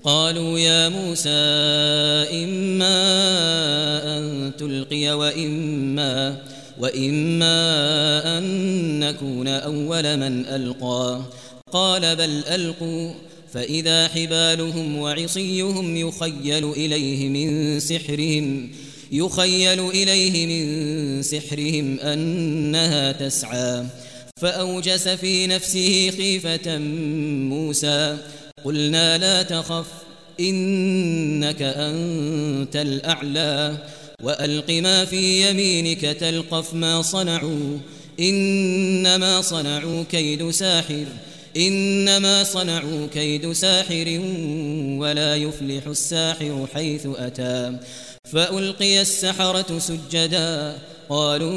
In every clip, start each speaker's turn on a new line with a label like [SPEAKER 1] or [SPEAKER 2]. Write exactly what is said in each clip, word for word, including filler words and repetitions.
[SPEAKER 1] قالوا يا موسى إما أن تلقي وإما وإما أن نكون أول من ألقى قال بل ألقوا فإذا حبالهم وعصيهم يخيل إليه من سحرهم يخيل إليه من سحرهم أنها تسعى فأوجس في نفسه خيفة موسى قلنا لا تخف إنك أنت الأعلى وألق ما في يمينك تلقف ما صنعوا إنما صنعوا كيد ساحر إنما صنعوا كيد ساحر ولا يفلح الساحر حيث أتى فألقي السحرة سجدا قالوا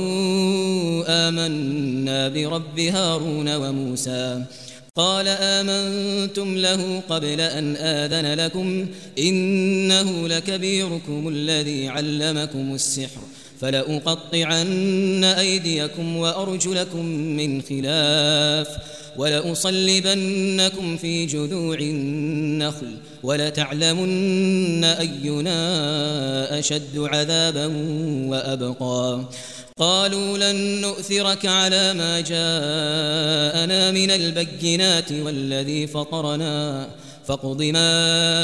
[SPEAKER 1] آمنا برب هارون وموسى قال آمنتم له قبل أن آذن لكم إنه لكبيركم الذي علمكم السحر فلأقطعن أيديكم وأرجلكم من خلاف ولأصلبنكم في جذوع النخل ولتعلمن أينا أشد عذابا وأبقى قالوا لن نؤثرك على ما جاءنا من البينات والذي فطرنا فاقض ما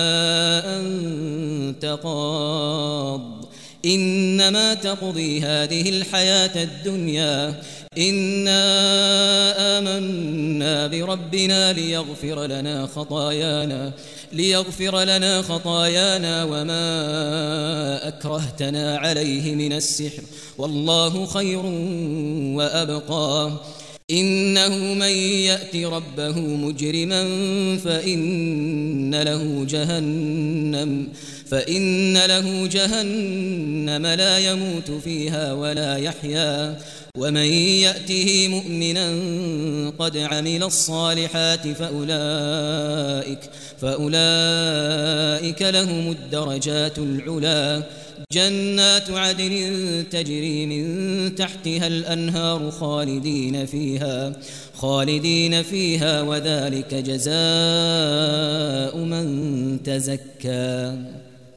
[SPEAKER 1] أنت قاض إنما تقضي هذه الحياة الدنيا إنا آمنا بربنا ليغفر لنا خطايانا ليغفر لنا خطايانا وما أكرهتنا عليه من السحر والله خير وأبقى إنه من يأت ربه مجرما فإن له جهنم فإن له جهنم لا يموت فيها ولا يحيا ومن يأته مؤمنا قد عمل الصالحات فأولئك فأولئك لهم الدرجات العلا جنات عدن تجري من تحتها الأنهار خالدين فيها خالدين فيها وذلك جزاء من تزكى.